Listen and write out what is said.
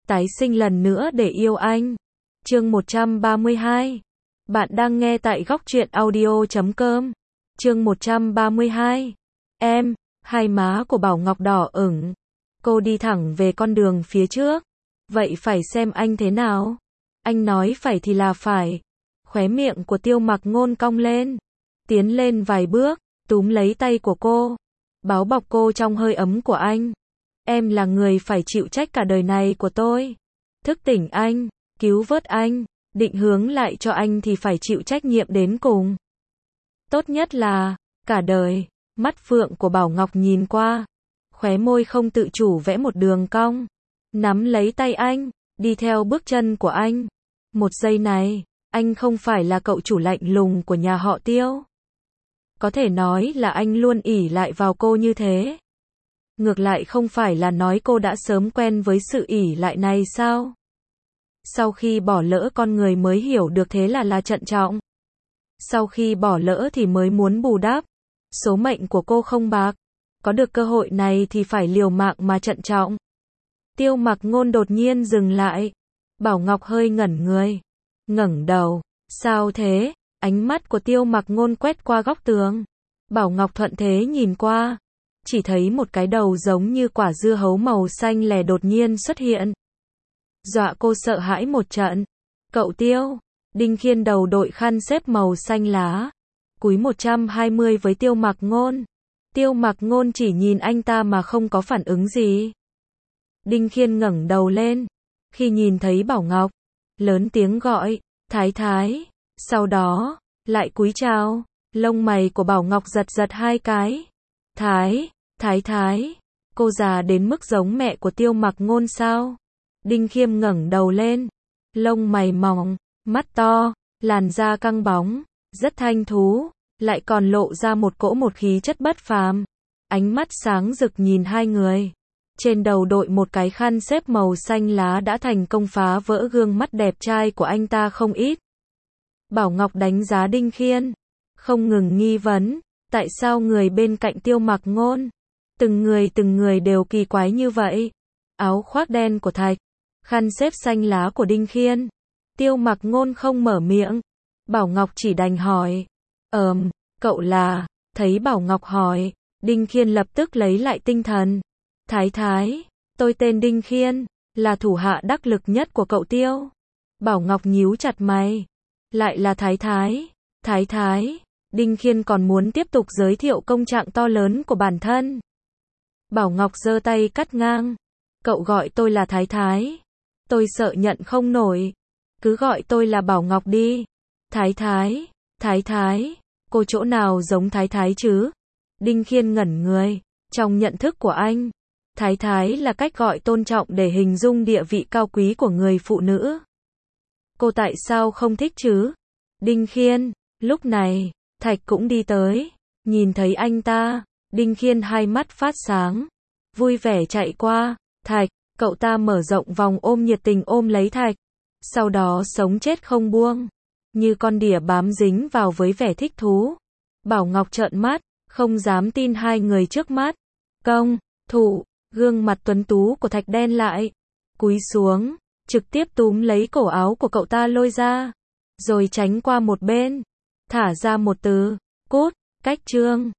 tái sinh lần nữa để yêu anh. Chương 132. Bạn đang nghe tại góc truyện audio.com. Chương 132. Em, hai má của Bảo Ngọc đỏ ửng. Cô đi thẳng về con đường phía trước. Vậy phải xem anh thế nào? Anh nói phải thì là phải. Khóe miệng của Tiêu Mặc Ngôn cong lên. Tiến lên vài bước, túm lấy tay của cô. Báu bọc cô trong hơi ấm của anh. Em là người phải chịu trách cả đời này của tôi. Thức tỉnh anh, cứu vớt anh, định hướng lại cho anh thì phải chịu trách nhiệm đến cùng. Tốt nhất là, cả đời. Mắt phượng của Bảo Ngọc nhìn qua. Khóe môi không tự chủ vẽ một đường cong. Nắm lấy tay anh, đi theo bước chân của anh. Một giây này, anh không phải là cậu chủ lạnh lùng của nhà họ Tiêu. Có thể nói là anh luôn ỷ lại vào cô như thế. Ngược lại không phải là nói cô đã sớm quen với sự ỷ lại này sao? Sau khi bỏ lỡ con người mới hiểu được thế là trân trọng. Sau khi bỏ lỡ thì mới muốn bù đắp. Số mệnh của cô không bạc. Có được cơ hội này thì phải liều mạng mà trân trọng. Tiêu Mặc Ngôn đột nhiên dừng lại. Bảo Ngọc hơi ngẩn người. Ngẩng đầu. Sao thế? Ánh mắt của Tiêu Mặc Ngôn quét qua góc tường. Bảo Ngọc thuận thế nhìn qua. Chỉ thấy một cái đầu giống như quả dưa hấu màu xanh lè đột nhiên xuất hiện. Dọa cô sợ hãi một trận. Cậu Tiêu. Đinh Khiên đầu đội khăn xếp màu xanh lá. Cúi 120 với Tiêu Mặc Ngôn. Tiêu Mặc Ngôn chỉ nhìn anh ta mà không có phản ứng gì. Đinh Khiên ngẩng đầu lên. Khi nhìn thấy Bảo Ngọc, lớn tiếng gọi, Thái Thái. Sau đó, lại cúi chào. Lông mày của Bảo Ngọc giật giật hai cái. Thái Thái. Cô già đến mức giống mẹ của Tiêu Mặc Ngôn sao? Đinh Khiêm ngẩng đầu lên. Lông mày mỏng, mắt to, làn da căng bóng, rất thanh thú, lại còn lộ ra một khí chất bất phàm. Ánh mắt sáng rực nhìn hai người. Trên đầu đội một cái khăn xếp màu xanh lá đã thành công phá vỡ gương mắt đẹp trai của anh ta không ít. Bảo Ngọc đánh giá Đinh Khiên, không ngừng nghi vấn, tại sao người bên cạnh Tiêu Mặc Ngôn, từng người đều kỳ quái như vậy. Áo khoác đen của Thạch, khăn xếp xanh lá của Đinh Khiên. Tiêu Mặc Ngôn không mở miệng. Bảo Ngọc chỉ đành hỏi. Cậu là... Thấy Bảo Ngọc hỏi, Đinh Khiên lập tức lấy lại tinh thần. Thái Thái, tôi tên Đinh Khiên, là thủ hạ đắc lực nhất của cậu Tiêu. Bảo Ngọc nhíu chặt mày. Lại là Thái Thái. Đinh Khiên còn muốn tiếp tục giới thiệu công trạng to lớn của bản thân. Bảo Ngọc giơ tay cắt ngang. Cậu gọi tôi là Thái Thái. Tôi sợ nhận không nổi. Cứ gọi tôi là Bảo Ngọc đi. Thái Thái. Cô chỗ nào giống Thái Thái chứ? Đinh Khiên ngẩn người. Trong nhận thức của anh, Thái Thái là cách gọi tôn trọng để hình dung địa vị cao quý của người phụ nữ. Cô tại sao không thích chứ? Đinh Khiên. Lúc này, Thạch cũng đi tới. Nhìn thấy anh ta, Đinh Khiên hai mắt phát sáng. Vui vẻ chạy qua. Thạch, cậu ta mở rộng vòng ôm nhiệt tình ôm lấy Thạch. Sau đó sống chết không buông. Như con đỉa bám dính vào với vẻ thích thú. Bảo Ngọc trợn mắt, không dám tin hai người trước mắt. Công, thủ, gương mặt tuấn tú của Thạch đen lại. Cúi xuống, trực tiếp túm lấy cổ áo của cậu ta lôi ra. Rồi tránh qua một bên. Thả ra một từ, cút, cách chương.